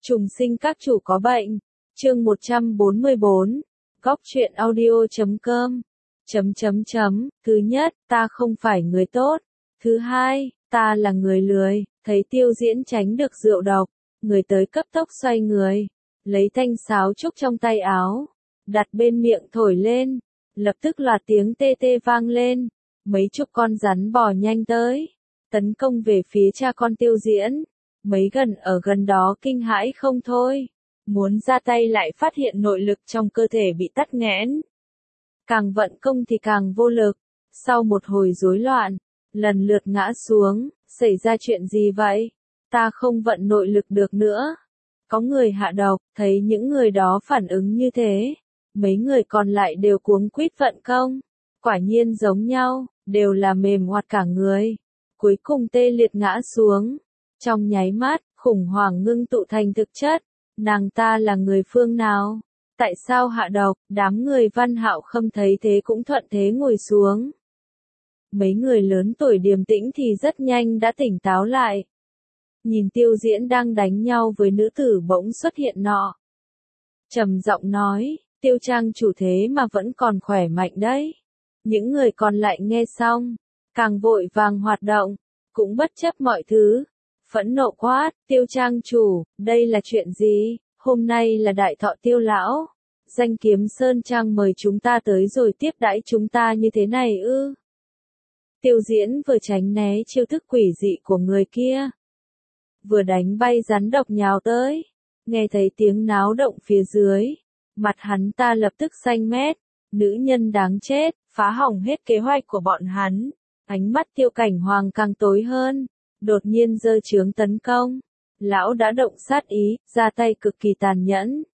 Trùng sinh các chủ có bệnh. Chương 144. Góc truyện audio.com. Thứ nhất, ta không phải người tốt. Thứ hai, ta là người lười. Thấy Tiêu Diễn tránh được rượu độc, người tới cấp tốc xoay người, lấy thanh sáo trúc trong tay áo, đặt bên miệng thổi lên, lập tức loạt tiếng tê tê vang lên, mấy chục con rắn bò nhanh tới, tấn công về phía cha con Tiêu Diễn. Mấy gần ở gần đó kinh hãi không thôi, muốn ra tay lại phát hiện nội lực trong cơ thể bị tắc nghẽn. Càng vận công thì càng vô lực, sau một hồi rối loạn, lần lượt ngã xuống. Xảy ra chuyện gì vậy? Ta không vận nội lực được nữa. Có người hạ độc, thấy những người đó phản ứng như thế. Mấy người còn lại đều cuống quýt vận công. Quả nhiên giống nhau, đều là mềm oặt cả người. Cuối cùng tê liệt ngã xuống. Trong nháy mắt, khủng hoảng ngưng tụ thành thực chất. Nàng ta là người phương nào? Tại sao hạ độc? Đám người Văn Hạo Khâm thấy thế cũng thuận thế ngồi xuống. Mấy người lớn tuổi điềm tĩnh thì rất nhanh đã tỉnh táo lại. Nhìn Tiêu Diễn đang đánh nhau với nữ tử bỗng xuất hiện nọ. Trầm giọng nói, Tiêu trang chủ thế mà vẫn còn khỏe mạnh đấy. Những người còn lại nghe xong, càng vội vàng hoạt động, cũng bất chấp mọi thứ. Phẫn nộ quát, Tiêu trang chủ, đây là chuyện gì? Hôm nay là đại thọ Tiêu lão. Danh Kiếm Sơn Trang mời chúng ta tới rồi tiếp đãi chúng ta như thế này ư? Tiêu Diễn vừa tránh né chiêu thức quỷ dị của người kia, vừa đánh bay rắn độc nhào tới. Nghe thấy tiếng náo động phía dưới, mặt hắn ta lập tức xanh mét. Nữ nhân đáng chết, phá hỏng hết kế hoạch của bọn hắn. Ánh mắt Tiêu Cảnh Hoàng càng tối hơn, đột nhiên giơ chướng tấn công. Lão đã động sát ý, ra tay cực kỳ tàn nhẫn.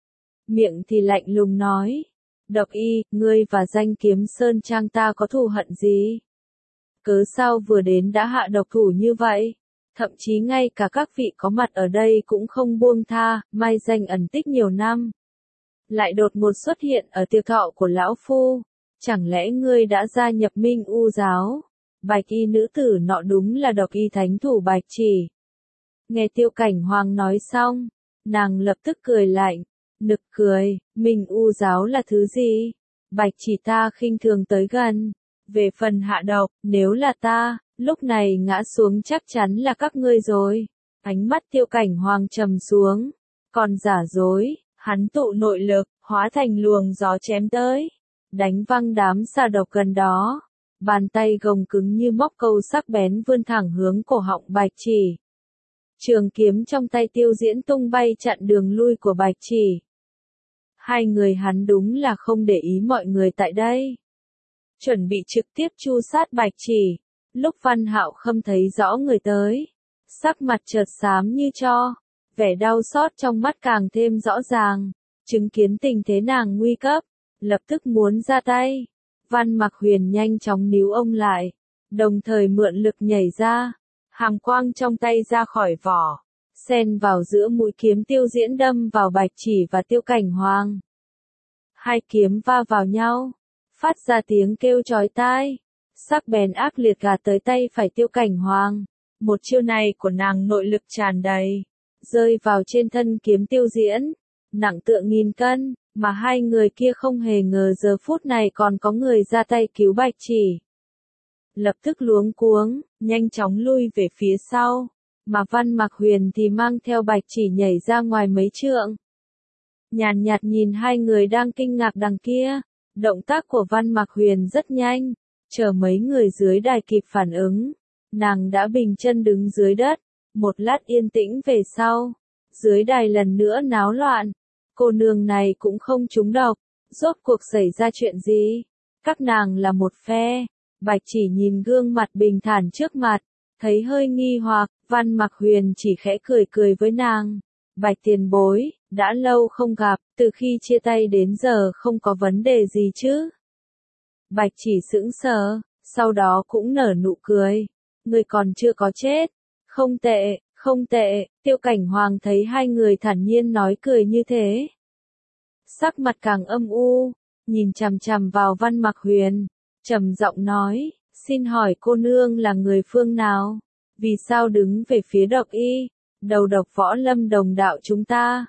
Miệng thì lạnh lùng nói, Độc Y, ngươi và Danh Kiếm Sơn Trang ta có thù hận gì? Cớ sao vừa đến đã hạ độc thủ như vậy? Thậm chí ngay cả các vị có mặt ở đây cũng không buông tha, mai danh ẩn tích nhiều năm. Lại đột ngột xuất hiện ở tiệc thọ của lão phu. Chẳng lẽ ngươi đã gia nhập Minh U giáo? Bạch y nữ tử nọ đúng là Độc Y thánh thủ Bạch Chỉ. Nghe Tiêu Cảnh Hoàng nói xong, nàng lập tức cười lạnh, nực cười, Minh U giáo là thứ gì? Bạch Chỉ ta khinh thường tới gần. Về phần hạ độc, nếu là ta, lúc này ngã xuống chắc chắn là các ngươi rồi. Ánh mắt Tiêu Cảnh Hoàng trầm xuống. Còn giả dối, hắn tụ nội lực, hóa thành luồng gió chém tới. Đánh văng đám xà độc gần đó. Bàn tay gồng cứng như móc câu sắc bén vươn thẳng hướng cổ họng Bạch Chỉ. Trường kiếm trong tay Tiêu Diễn tung bay chặn đường lui của Bạch Chỉ. Hai người hắn đúng là không để ý mọi người tại đây. Chuẩn bị trực tiếp tru sát Bạch Chỉ. Lúc Văn Hạo Khâm thấy rõ người tới, sắc mặt chợt xám như tro, vẻ đau xót trong mắt càng thêm rõ ràng, chứng kiến tình thế nàng nguy cấp, lập tức muốn ra tay. Văn Mặc Huyền nhanh chóng níu ông lại, đồng thời mượn lực nhảy ra, hàm quang trong tay ra khỏi vỏ, xen vào giữa mũi kiếm Tiêu Diễn đâm vào Bạch Chỉ và Tiêu Cảnh Hoàng. Hai kiếm va vào nhau, phát ra tiếng kêu chói tai, sắc bén ác liệt gạt tới tay phải Tiêu Cảnh Hoàng. Một chiêu này của nàng nội lực tràn đầy, rơi vào trên thân kiếm Tiêu Diễn, nặng tựa nghìn cân, mà hai người kia không hề ngờ giờ phút này còn có người ra tay cứu Bạch Chỉ. Lập tức luống cuống, nhanh chóng lui về phía sau, mà Văn Mặc Huyền thì mang theo Bạch Chỉ nhảy ra ngoài mấy trượng. Nhàn nhạt nhìn hai người đang kinh ngạc đằng kia. Động tác của Văn Mặc Huyền rất nhanh, chờ mấy người dưới đài kịp phản ứng, nàng đã bình chân đứng dưới đất. Một lát yên tĩnh về sau, dưới đài lần nữa náo loạn. Cô nương này cũng không trúng độc, rốt cuộc xảy ra chuyện gì? Các nàng là một phe. Bạch Chỉ nhìn gương mặt bình thản trước mặt, thấy hơi nghi hoặc. Văn Mặc Huyền chỉ khẽ cười cười với nàng. Bạch tiền bối, đã lâu không gặp, từ khi chia tay đến giờ không có vấn đề gì chứ? Bạch Chỉ sững sờ, sau đó cũng nở nụ cười. Người còn chưa có chết. Không tệ, không tệ. Tiêu Cảnh Hoàng thấy hai người thản nhiên nói cười như thế, sắc mặt càng âm u, nhìn chằm chằm vào Văn Mặc Huyền, trầm giọng nói, xin hỏi cô nương là người phương nào? Vì sao đứng về phía Độc Y? đầu độc Võ Lâm đồng đạo chúng ta.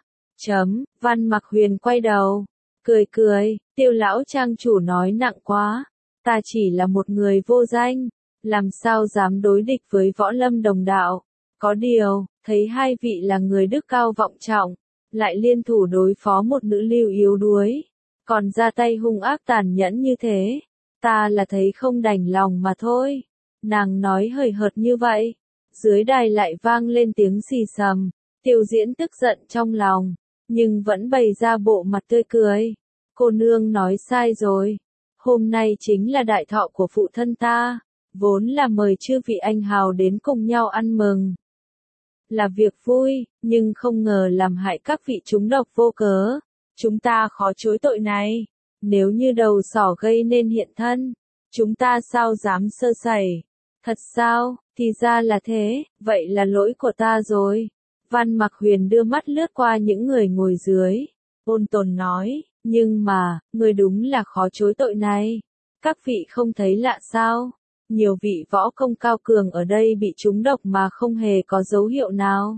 Văn Mặc Huyền quay đầu, cười, Tiêu lão trang chủ nói nặng quá, ta chỉ là một người vô danh, làm sao dám đối địch với Võ Lâm đồng đạo, có điều, thấy hai vị là người đức cao vọng trọng, lại liên thủ đối phó một nữ lưu yếu đuối, còn ra tay hung ác tàn nhẫn như thế, ta là thấy không đành lòng mà thôi. Nàng nói hời hợt như vậy, dưới đài lại vang lên tiếng xì xầm, Tiêu Diễn tức giận trong lòng, nhưng vẫn bày ra bộ mặt tươi cười. Cô nương nói sai rồi, hôm nay chính là đại thọ của phụ thân ta, vốn là mời chư vị anh hào đến cùng nhau ăn mừng. Là việc vui, nhưng không ngờ làm hại các vị trúng độc vô cớ, chúng ta khó chối tội này, nếu như đầu sỏ gây nên hiện thân, chúng ta sao dám sơ sẩy. Thật sao, thì ra là thế, vậy là lỗi của ta rồi. Văn Mặc Huyền đưa mắt lướt qua những người ngồi dưới, ôn tồn nói, nhưng mà, người đúng là khó chối tội này. Các vị không thấy lạ sao? Nhiều vị võ công cao cường ở đây bị trúng độc mà không hề có dấu hiệu nào.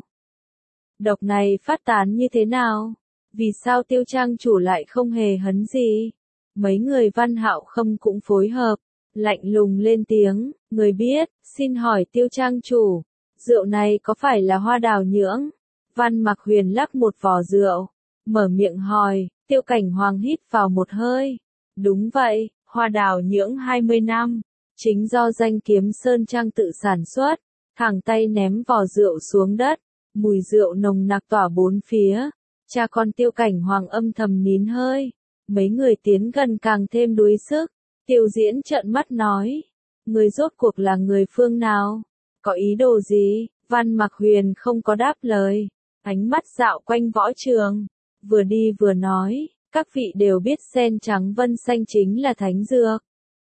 Độc này phát tán như thế nào? Vì sao Tiêu trang chủ lại không hề hấn gì? Mấy người Văn Hạo Khâm cũng phối hợp, lạnh lùng lên tiếng, người biết, xin hỏi Tiêu trang chủ, rượu này có phải là hoa đào nhưỡng? Văn Mặc Huyền lắc một vò rượu, mở miệng hỏi, Tiêu Cảnh Hoàng hít vào một hơi. Đúng vậy, hoa đào nhưỡng 20 năm, chính do Danh Kiếm Sơn Trang tự sản xuất, thẳng tay ném vò rượu xuống đất, mùi rượu nồng nặc tỏa bốn phía. Cha con Tiêu Cảnh Hoàng âm thầm nín hơi, mấy người tiến gần càng thêm đuối sức. Tiêu Diễn trợn mắt nói, người rốt cuộc là người phương nào? Có ý đồ gì? Văn Mặc Huyền không có đáp lời, ánh mắt dạo quanh võ trường, vừa đi vừa nói, các vị đều biết sen trắng vân xanh chính là thánh dược.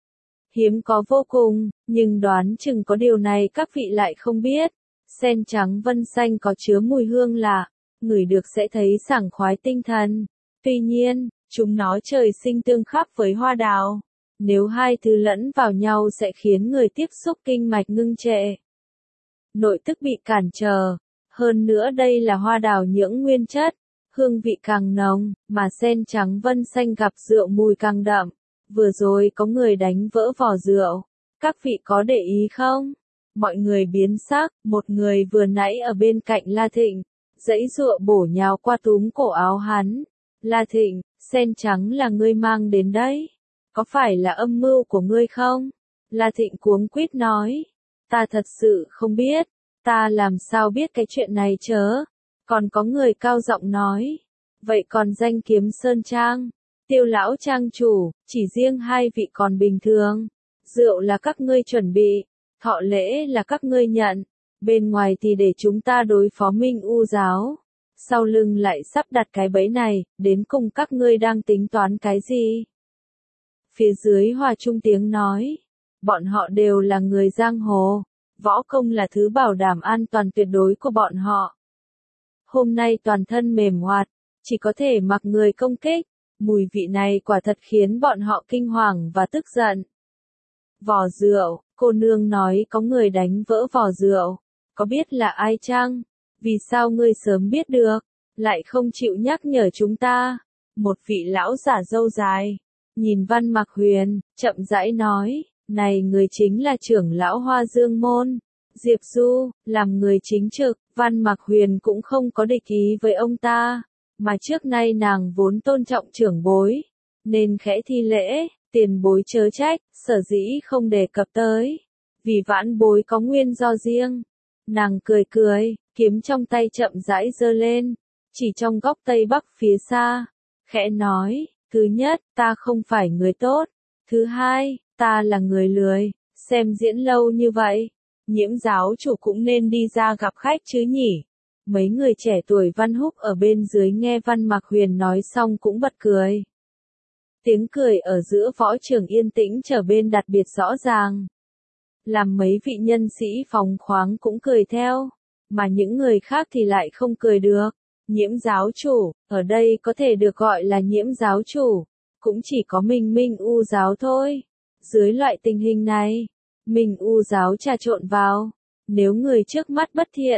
Hiếm có vô cùng, nhưng đoán chừng có điều này các vị lại không biết. Sen trắng vân xanh có chứa mùi hương lạ, ngửi được sẽ thấy sảng khoái tinh thần. Tuy nhiên, chúng nó trời sinh tương khắc với hoa đào. Nếu hai thứ lẫn vào nhau sẽ khiến người tiếp xúc kinh mạch ngưng trệ, nội tức bị cản trở. Hơn nữa đây là hoa đào nhưỡng nguyên chất, hương vị càng nồng, mà sen trắng vân xanh gặp rượu mùi càng đậm. Vừa rồi có người đánh vỡ vò rượu, các vị có để ý không? Mọi người biến sắc, một người vừa nãy ở bên cạnh La Thịnh, giãy giụa bổ nhào qua túm cổ áo hắn. La Thịnh, sen trắng là ngươi mang đến đấy, có phải là âm mưu của ngươi không? La Thịnh cuống quýt nói, ta thật sự không biết, ta làm sao biết cái chuyện này chớ? Còn có người cao giọng nói, vậy còn Danh Kiếm Sơn Trang, Tiêu lão trang chủ, chỉ riêng hai vị còn bình thường, rượu là các ngươi chuẩn bị, thọ lễ là các ngươi nhận, bên ngoài thì để chúng ta đối phó Minh U giáo, sau lưng lại sắp đặt cái bẫy này, đến cùng các ngươi đang tính toán cái gì? Phía dưới hòa chung tiếng nói, bọn họ đều là người giang hồ, võ công là thứ bảo đảm an toàn tuyệt đối của bọn họ. Hôm nay toàn thân mềm hoạt, chỉ có thể mặc người công kích, mùi vị này quả thật khiến bọn họ kinh hoàng và tức giận. Vò rượu, cô nương nói có người đánh vỡ vò rượu, có biết là ai chăng? Vì sao ngươi sớm biết được, lại không chịu nhắc nhở chúng ta? Một vị lão giả râu dài, nhìn Văn Mặc Huyền, chậm rãi nói, này người chính là trưởng lão Hoa Dương Môn, Diệp Du, làm người chính trực. Văn Mặc Huyền cũng không có địch ý với ông ta, mà trước nay nàng vốn tôn trọng trưởng bối, nên khẽ thi lễ, tiền bối chớ trách, sở dĩ không đề cập tới, vì vãn bối có nguyên do riêng. Nàng cười, kiếm trong tay chậm rãi giơ lên, chỉ trong góc tây bắc phía xa, khẽ nói, thứ nhất, ta không phải người tốt, thứ hai, ta là người lười, xem diễn lâu như vậy, Nhiễm giáo chủ cũng nên đi ra gặp khách chứ nhỉ. Mấy người trẻ tuổi Văn Húc ở bên dưới nghe Văn Mặc Huyền nói xong cũng bật cười. Tiếng cười ở giữa võ trường yên tĩnh trở bên đặc biệt rõ ràng. Làm mấy vị nhân sĩ phóng khoáng cũng cười theo, mà những người khác thì lại không cười được. Nhiễm giáo chủ, ở đây có thể được gọi là Nhiễm giáo chủ, cũng chỉ có mình Minh U giáo thôi. Dưới loại tình hình này, Minh U giáo trà trộn vào, nếu người trước mắt bất thiện,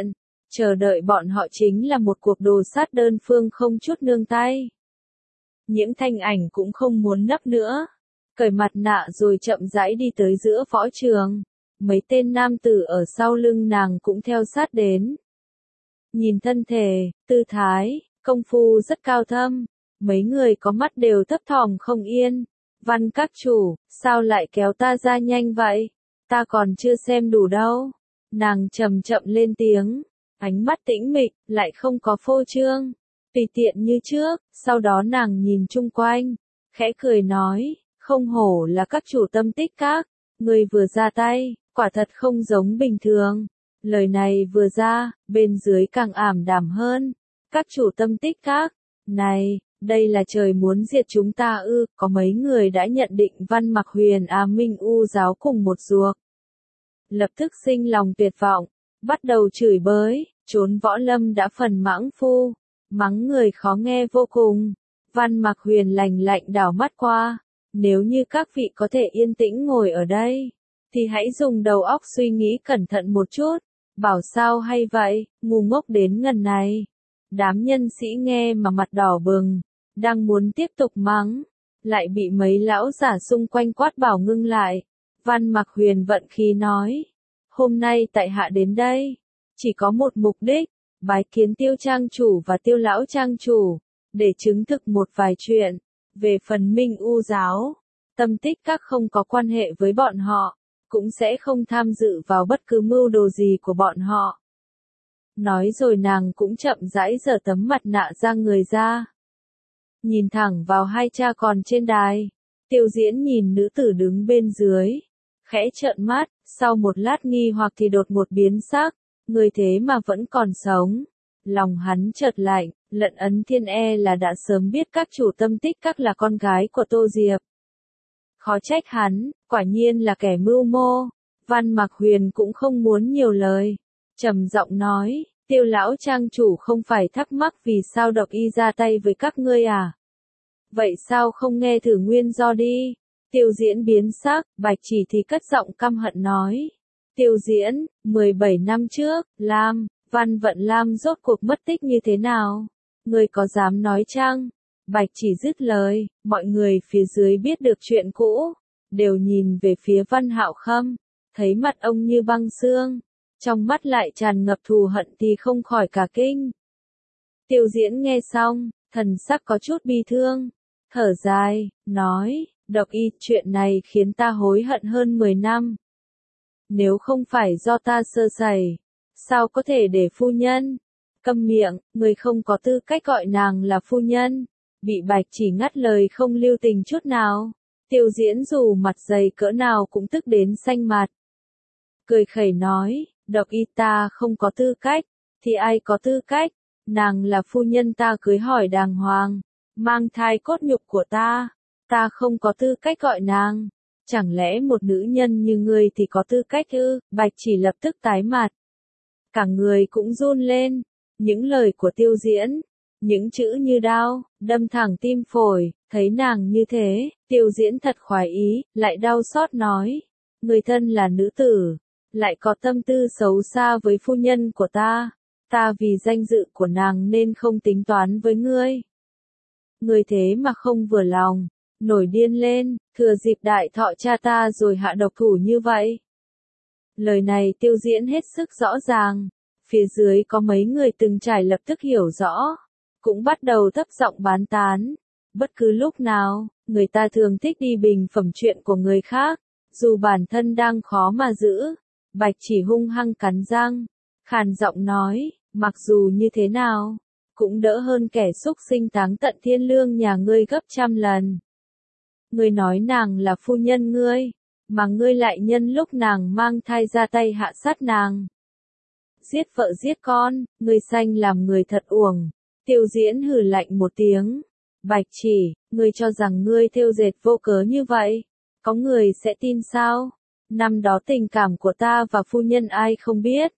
Chờ đợi bọn họ chính là một cuộc đồ sát đơn phương không chút nương tay. Nhiễm Thanh Ảnh cũng không muốn nấp nữa. Cởi mặt nạ rồi chậm rãi đi tới giữa võ trường. Mấy tên nam tử ở sau lưng nàng cũng theo sát đến. Nhìn thân thể, tư thái, công phu rất cao thâm. Mấy người có mắt đều thấp thỏm không yên. Văn các chủ, sao lại kéo ta ra nhanh vậy? Ta còn chưa xem đủ đâu. Nàng chậm chậm lên tiếng. Ánh mắt tĩnh mịch, lại không có phô trương. Tùy tiện như trước, sau đó nàng nhìn chung quanh. Khẽ cười nói, không hổ là các chủ Tâm Tích Các. Người vừa ra tay, quả thật không giống bình thường. Lời này vừa ra, bên dưới càng ảm đạm hơn. Các chủ Tâm Tích Các, này, đây là trời muốn diệt chúng ta ư? Có mấy người đã nhận định Văn Mặc Huyền Minh U giáo cùng một ruột. Lập tức sinh lòng tuyệt vọng, bắt đầu chửi bới, trốn võ lâm đã phần mãng phu, mắng người khó nghe vô cùng. Văn Mặc Huyền lạnh lạnh đảo mắt qua, nếu như các vị có thể yên tĩnh ngồi ở đây, thì hãy dùng đầu óc suy nghĩ cẩn thận một chút. Bảo sao hay vậy, ngu ngốc đến ngần này. Đám nhân sĩ nghe mà mặt đỏ bừng, đang muốn tiếp tục mắng, lại bị mấy lão giả xung quanh quát bảo ngưng lại. Văn Mặc Huyền vận khí nói, hôm nay tại hạ đến đây, chỉ có một mục đích, bái kiến Tiêu trang chủ và Tiêu lão trang chủ, để chứng thực một vài chuyện. Về phần Minh U giáo, Tâm Tích Các không có quan hệ với bọn họ, cũng sẽ không tham dự vào bất cứ mưu đồ gì của bọn họ. Nói rồi nàng cũng chậm rãi giở tấm mặt nạ ra người ra. Nhìn thẳng vào hai cha con trên đài, Tiêu Diễn nhìn nữ tử đứng bên dưới, khẽ trợn mắt, sau một lát nghi hoặc thì đột một biến sắc, người thế mà vẫn còn sống. Lòng hắn chợt lạnh, Lận Ấn Thiên là đã sớm biết các chủ Tâm Tích Các là con gái của Tô Diệp. Khó trách hắn, quả nhiên là kẻ mưu mô. Văn Mặc Huyền cũng không muốn nhiều lời, trầm giọng nói, Tiêu lão trang chủ không phải thắc mắc vì sao Độc Y ra tay với các ngươi à? Vậy sao không nghe thử nguyên do đi? Tiêu Diễn biến sắc, Bạch Chỉ thì cất giọng căm hận nói. Tiêu Diễn, 17 năm trước, Văn Vận Lam rốt cuộc mất tích như thế nào? Ngươi có dám nói chăng? Bạch Chỉ dứt lời, mọi người phía dưới biết được chuyện cũ, đều nhìn về phía Văn Hạo Khâm, thấy mặt ông như băng xương, trong mắt lại tràn ngập thù hận thì không khỏi cả kinh. Tiêu Diễn nghe xong, thần sắc có chút bi thương, thở dài, nói, Độc Y, chuyện này khiến ta hối hận hơn 10 năm. Nếu không phải do ta sơ sẩy, sao có thể để phu nhân? Câm miệng, người không có tư cách gọi nàng là phu nhân. Bị Bạch Chỉ ngắt lời không lưu tình chút nào. Tiêu Diễn dù mặt dày cỡ nào cũng tức đến xanh mặt. Cười khẩy nói, Độc Y, ta không có tư cách, thì ai có tư cách? Nàng là phu nhân ta cưới hỏi đàng hoàng, mang thai cốt nhục của ta không có tư cách gọi nàng. Chẳng lẽ một nữ nhân như ngươi thì có tư cách ư? Bạch Chỉ lập tức tái mặt, cả người cũng run lên. Những lời của Tiêu Diễn, những chữ như đao, đâm thẳng tim phổi. Thấy nàng như thế, Tiêu Diễn thật khoái ý, lại đau xót nói, người thân là nữ tử, lại có tâm tư xấu xa với phu nhân của ta vì danh dự của nàng nên không tính toán với ngươi. Ngươi thế mà không vừa lòng, nổi điên lên, thừa dịp đại thọ cha ta rồi hạ độc thủ như vậy. Lời này Tiêu Diễn hết sức rõ ràng, phía dưới có mấy người từng trải lập tức hiểu rõ, cũng bắt đầu thấp giọng bán tán. Bất cứ lúc nào, người ta thường thích đi bình phẩm chuyện của người khác, dù bản thân đang khó mà giữ. Bạch Chỉ hung hăng cắn răng, khàn giọng nói, mặc dù như thế nào, cũng đỡ hơn kẻ xúc sinh táng tận thiên lương nhà ngươi gấp trăm lần. Ngươi nói nàng là phu nhân ngươi, mà ngươi lại nhân lúc nàng mang thai ra tay hạ sát nàng. Giết vợ giết con, ngươi sanh làm người thật uổng. Tiêu Diễn hừ lạnh một tiếng. Bạch Chỉ, ngươi cho rằng ngươi thêu dệt vô cớ như vậy, có người sẽ tin sao? Năm đó tình cảm của ta và phu nhân ai không biết?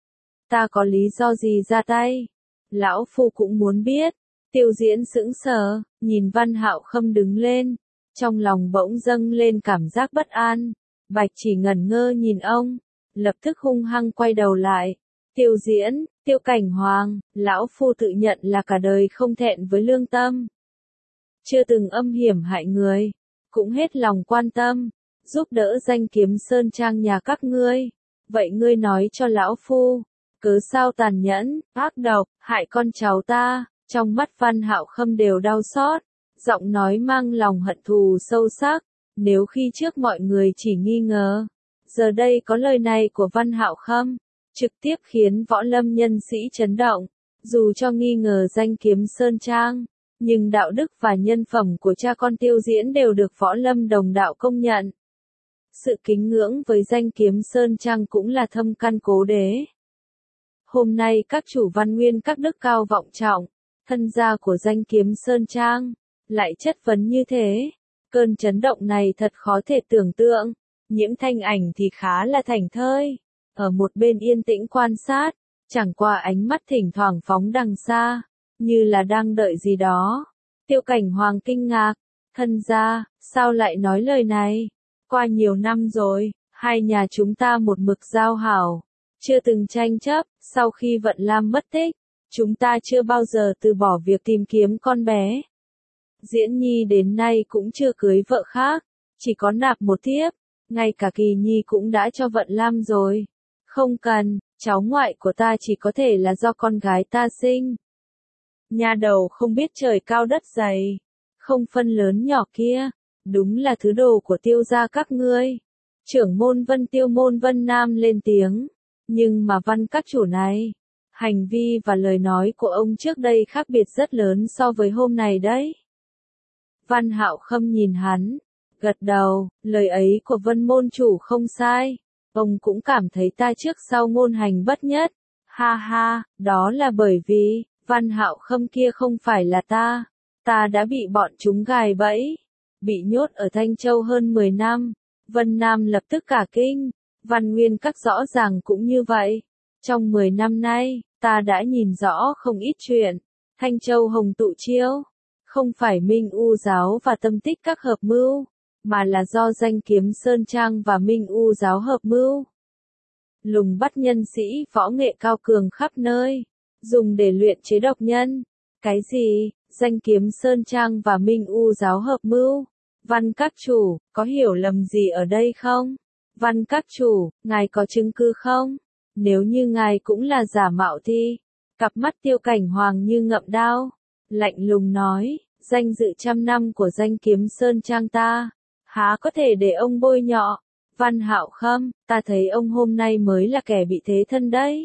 Ta có lý do gì ra tay? Lão phu cũng muốn biết. Tiêu Diễn sững sờ, nhìn Văn Hạo Khâm đứng lên, trong lòng bỗng dâng lên cảm giác bất an. Bạch Chỉ ngẩn ngơ nhìn ông, lập tức hung hăng quay đầu lại. Tiêu Cảnh Hoàng, lão phu tự nhận là cả đời không thẹn với lương tâm. Chưa từng âm hiểm hại người, cũng hết lòng quan tâm, giúp đỡ danh kiếm sơn trang nhà các ngươi. Vậy ngươi nói cho lão phu, cớ sao tàn nhẫn, ác độc, hại con cháu ta? Trong mắt Văn Hạo Khâm đều đau xót, giọng nói mang lòng hận thù sâu sắc. Nếu khi trước mọi người chỉ nghi ngờ, giờ đây có lời này của Văn Hạo Khâm, trực tiếp khiến võ lâm nhân sĩ chấn động. Dù cho nghi ngờ danh kiếm sơn trang, nhưng đạo đức và nhân phẩm của cha con Tiêu Diễn đều được võ lâm đồng đạo công nhận. Sự kính ngưỡng với danh kiếm sơn trang cũng là thâm căn cố đế. Hôm nay các chủ văn nguyên các đức cao vọng trọng, thân gia của danh kiếm sơn trang, lại chất vấn như thế. Cơn chấn động này thật khó thể tưởng tượng. Nhiễm Thanh Ảnh thì khá là thảnh thơi, ở một bên yên tĩnh quan sát, chẳng qua ánh mắt thỉnh thoảng phóng đằng xa, như là đang đợi gì đó. Tiêu Cảnh Hoàng kinh ngạc, thân gia, sao lại nói lời này? Qua nhiều năm rồi, hai nhà chúng ta một mực giao hảo, chưa từng tranh chấp. Sau khi Vận Lam mất tích, chúng ta chưa bao giờ từ bỏ việc tìm kiếm con bé. Diễn Nhi đến nay cũng chưa cưới vợ khác, chỉ có nạp một thiếp, ngay cả Kỳ Nhi cũng đã cho Vận Lam rồi. Không cần, cháu ngoại của ta chỉ có thể là do con gái ta sinh. Nhà đầu không biết trời cao đất dày, không phân lớn nhỏ kia, đúng là thứ đồ của Tiêu gia các ngươi. Trưởng môn Vân Tiêu môn Vân Nam lên tiếng, nhưng mà Văn các chủ này, hành vi và lời nói của ông trước đây khác biệt rất lớn so với hôm nay đấy. Văn Hạo Khâm nhìn hắn, gật đầu, lời ấy của Vân môn chủ không sai. Ông cũng cảm thấy ta trước sau ngôn hành bất nhất. Ha ha, đó là bởi vì, Văn Hạo Khâm kia không phải là ta. Ta đã bị bọn chúng gài bẫy, bị nhốt ở Thanh Châu hơn 10 năm. Vân Nam lập tức cả kinh, Văn Nguyên các rõ ràng cũng như vậy. Trong 10 năm nay, ta đã nhìn rõ không ít chuyện. Thanh Châu Hồng Tụ Chiêu, không phải Minh U giáo và Tâm Tích các hợp mưu, mà là do danh kiếm Sơn Trang và Minh U giáo hợp mưu. Lùng bắt nhân sĩ võ nghệ cao cường khắp nơi, dùng để luyện chế độc nhân. Cái gì? Danh kiếm Sơn Trang và Minh U giáo hợp mưu? Văn các chủ, có hiểu lầm gì ở đây không? Văn các chủ, ngài có chứng cứ không? Nếu như ngài cũng là giả mạo thì, cặp mắt Tiêu Cảnh Hoàng như ngậm đao, lạnh lùng nói, danh dự trăm năm của danh kiếm Sơn Trang ta, há có thể để ông bôi nhọ. Văn Hạo Khâm, ta thấy ông hôm nay mới là kẻ bị thế thân đấy.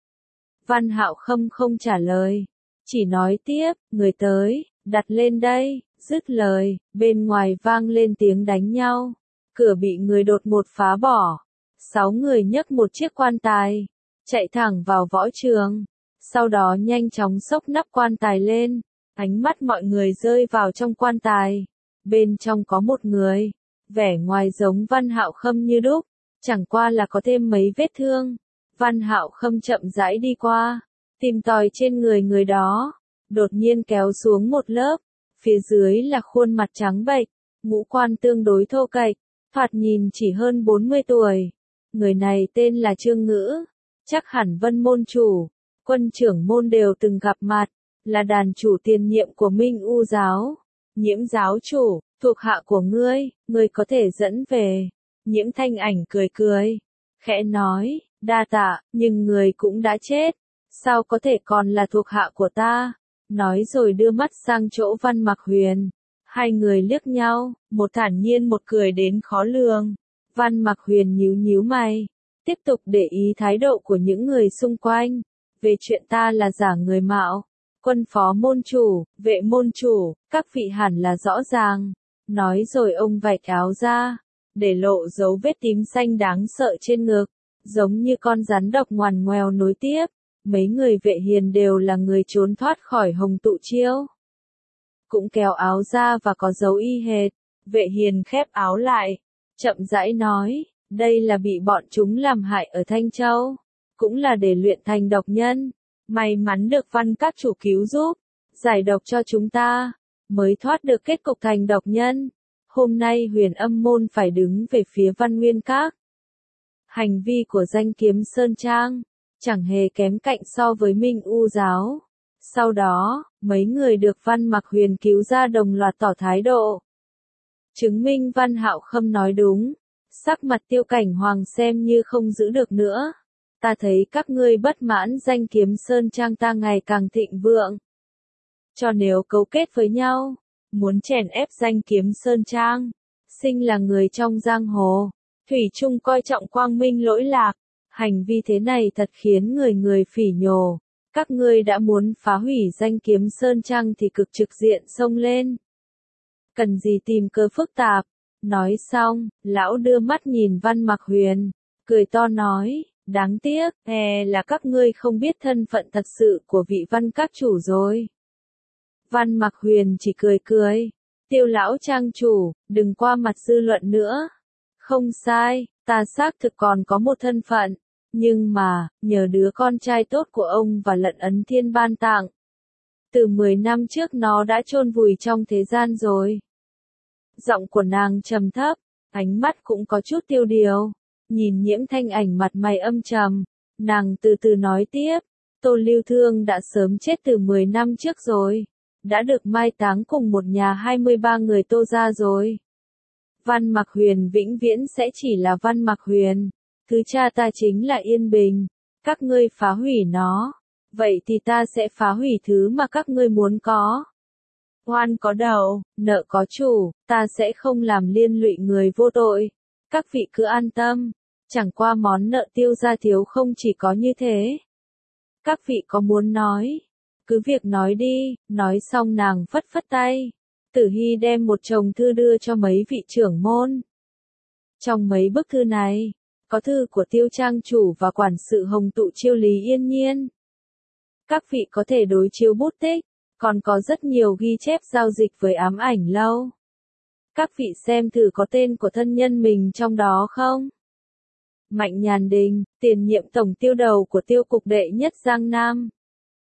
Văn Hạo Khâm không trả lời, chỉ nói tiếp, người tới, đặt lên đây. Dứt lời, bên ngoài vang lên tiếng đánh nhau, cửa bị người đột ngột phá bỏ. 6 người nhấc một chiếc quan tài, chạy thẳng vào võ trường, sau đó nhanh chóng xốc nắp quan tài lên. Ánh mắt mọi người rơi vào trong quan tài, bên trong có một người, vẻ ngoài giống Văn Hạo Khâm như đúc, chẳng qua là có thêm mấy vết thương. Văn Hạo Khâm chậm rãi đi qua, tìm tòi trên người người đó, đột nhiên kéo xuống một lớp, phía dưới là khuôn mặt trắng bệch, ngũ quan tương đối thô kệch, thoạt nhìn chỉ hơn 40 tuổi. Người này tên là Trương Ngữ, chắc hẳn Vân môn chủ, Quân trưởng môn đều từng gặp mặt, là đàn chủ tiền nhiệm của Minh U giáo. Nhiễm giáo chủ, thuộc hạ của ngươi, ngươi có thể dẫn về. Nhiễm Thanh Ảnh cười cười, khẽ nói, đa tạ, nhưng người cũng đã chết, sao có thể còn là thuộc hạ của ta? Nói rồi đưa mắt sang chỗ Văn Mặc Huyền. Hai người liếc nhau, một thản nhiên một cười đến khó lường. Văn Mặc Huyền nhíu nhíu mày, tiếp tục để ý thái độ của những người xung quanh. Về chuyện ta là giả người mạo, Quân phó môn chủ, vệ môn chủ, các vị hẳn là rõ ràng. Nói rồi ông vạch áo ra, để lộ dấu vết tím xanh đáng sợ trên ngực, giống như con rắn độc ngoằn ngoèo nối tiếp. Mấy người vệ hiền đều là người trốn thoát khỏi Hồng Tụ Chiêu, cũng kéo áo ra và có dấu y hệt. Vệ hiền khép áo lại, chậm rãi nói, đây là bị bọn chúng làm hại ở Thanh Châu, cũng là để luyện thành độc nhân. May mắn được Văn các chủ cứu giúp, giải độc cho chúng ta, mới thoát được kết cục thành độc nhân. Hôm nay Huyền Âm môn phải đứng về phía Văn Nguyên các. Hành vi của danh kiếm Sơn Trang, chẳng hề kém cạnh so với Minh U giáo. Sau đó, mấy người được Văn Mặc Huyền cứu ra đồng loạt tỏ thái độ. Chứng minh Văn Hạo Khâm nói đúng. Sắc mặt Tiêu Cảnh Hoàng xem như không giữ được nữa. Ta thấy các ngươi bất mãn danh kiếm sơn trang ta ngày càng thịnh vượng. Cho nếu cấu kết với nhau, muốn chèn ép danh kiếm sơn trang, sinh là người trong giang hồ, thủy chung coi trọng quang minh lỗi lạc, hành vi thế này thật khiến người người phỉ nhổ. Các ngươi đã muốn phá hủy danh kiếm sơn trang thì cực trực diện xông lên. Cần gì tìm cớ phức tạp. Nói xong, lão đưa mắt nhìn Văn Mặc Huyền, cười to nói, đáng tiếc, là các ngươi không biết thân phận thật sự của vị Văn các chủ rồi. Văn Mặc Huyền chỉ cười cười, Tiêu lão trang chủ, đừng qua mặt dư luận nữa. Không sai, ta xác thực còn có một thân phận, nhưng mà, nhờ đứa con trai tốt của ông và Lận Ấn Thiên ban tặng. Từ 10 năm trước nó đã chôn vùi trong thế gian rồi. Giọng của nàng trầm thấp, ánh mắt cũng có chút tiêu điều. Nhìn Nhiễm Thanh Ảnh mặt mày âm trầm, nàng từ từ nói tiếp, Tô Lưu Thương đã sớm chết từ 10 năm trước rồi, đã được mai táng cùng một nhà 23 người Tô gia rồi. Văn Mặc Huyền vĩnh viễn sẽ chỉ là Văn Mặc Huyền, thứ cha ta chính là Yên Bình, các ngươi phá hủy nó, vậy thì ta sẽ phá hủy thứ mà các ngươi muốn có. Oan có đầu, nợ có chủ, ta sẽ không làm liên lụy người vô tội. Các vị cứ an tâm, chẳng qua món nợ Tiêu gia thiếu không chỉ có như thế. Các vị có muốn nói, cứ việc nói đi, nói xong nàng phất phất tay. Tử Hy đem một chồng thư đưa cho mấy vị trưởng môn. Trong mấy bức thư này, có thư của Tiêu trang chủ và quản sự Hồng Tụ Chiêu Lý Yên Nhiên. Các vị có thể đối chiếu bút tích, còn có rất nhiều ghi chép giao dịch với Ám Ảnh Lâu. Các vị xem thử có tên của thân nhân mình trong đó không? Mạnh Nhàn Đình, tiền nhiệm tổng tiêu đầu của Tiêu cục đệ nhất Giang Nam.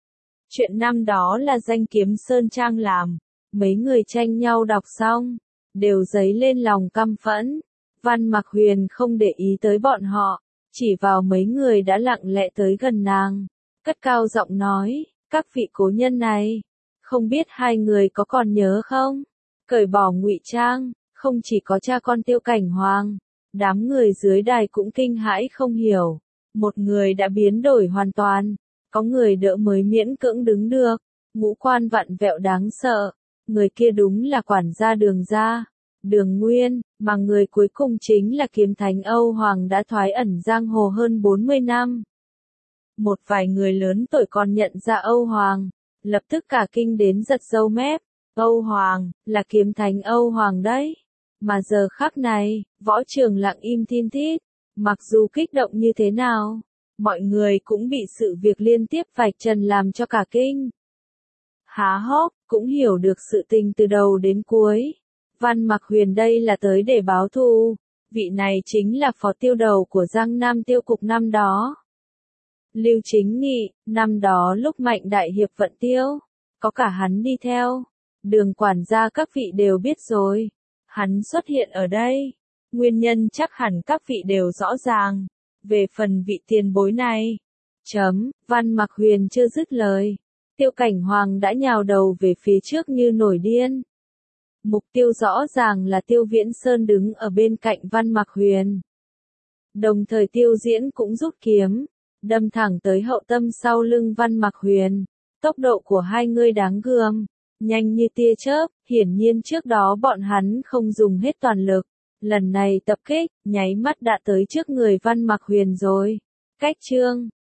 Chuyện năm đó là danh kiếm sơn trang làm, mấy người tranh nhau đọc xong, đều dấy lên lòng căm phẫn. Văn Mặc Huyền không để ý tới bọn họ, chỉ vào mấy người đã lặng lẽ tới gần nàng, cất cao giọng nói, các vị cố nhân này, không biết hai người có còn nhớ không? Cởi bỏ ngụy trang, không chỉ có cha con Tiêu Cảnh Hoàng, đám người dưới đài cũng kinh hãi không hiểu, một người đã biến đổi hoàn toàn, có người đỡ mới miễn cưỡng đứng được, ngũ quan vặn vẹo đáng sợ, người kia đúng là quản gia Đường gia, Đường Nguyên, mà người cuối cùng chính là kiếm thánh Âu Hoàng đã thoái ẩn giang hồ hơn 40 năm. Một vài người lớn tuổi còn nhận ra Âu Hoàng, lập tức cả kinh đến giật râu mép, Âu Hoàng, là kiếm thánh Âu Hoàng đấy. Mà giờ khắc này, võ trường lặng im thin thít, mặc dù kích động như thế nào, mọi người cũng bị sự việc liên tiếp vạch trần làm cho cả kinh. Há hốc, cũng hiểu được sự tình từ đầu đến cuối. Văn Mặc Huyền đây là tới để báo thù, vị này chính là phó tiêu đầu của Giang Nam Tiêu cục năm đó. Lưu Chính Nghị, năm đó lúc Mạnh đại hiệp vận tiêu, có cả hắn đi theo. Đường quản gia các vị đều biết rồi. Hắn xuất hiện ở đây. Nguyên nhân chắc hẳn các vị đều rõ ràng. Về phần vị tiền bối này. Văn Mặc Huyền chưa dứt lời. Tiêu Cảnh Hoàng đã nhào đầu về phía trước như nổi điên. Mục tiêu rõ ràng là Tiêu Viễn Sơn đứng ở bên cạnh Văn Mặc Huyền. Đồng thời Tiêu Diễn cũng rút kiếm, đâm thẳng tới hậu tâm sau lưng Văn Mặc Huyền. Tốc độ của hai người đáng gờm, nhanh như tia chớp, hiển nhiên trước đó bọn hắn không dùng hết toàn lực. Lần này tập kích, nháy mắt đã tới trước người Văn Mặc Huyền rồi. Cách chương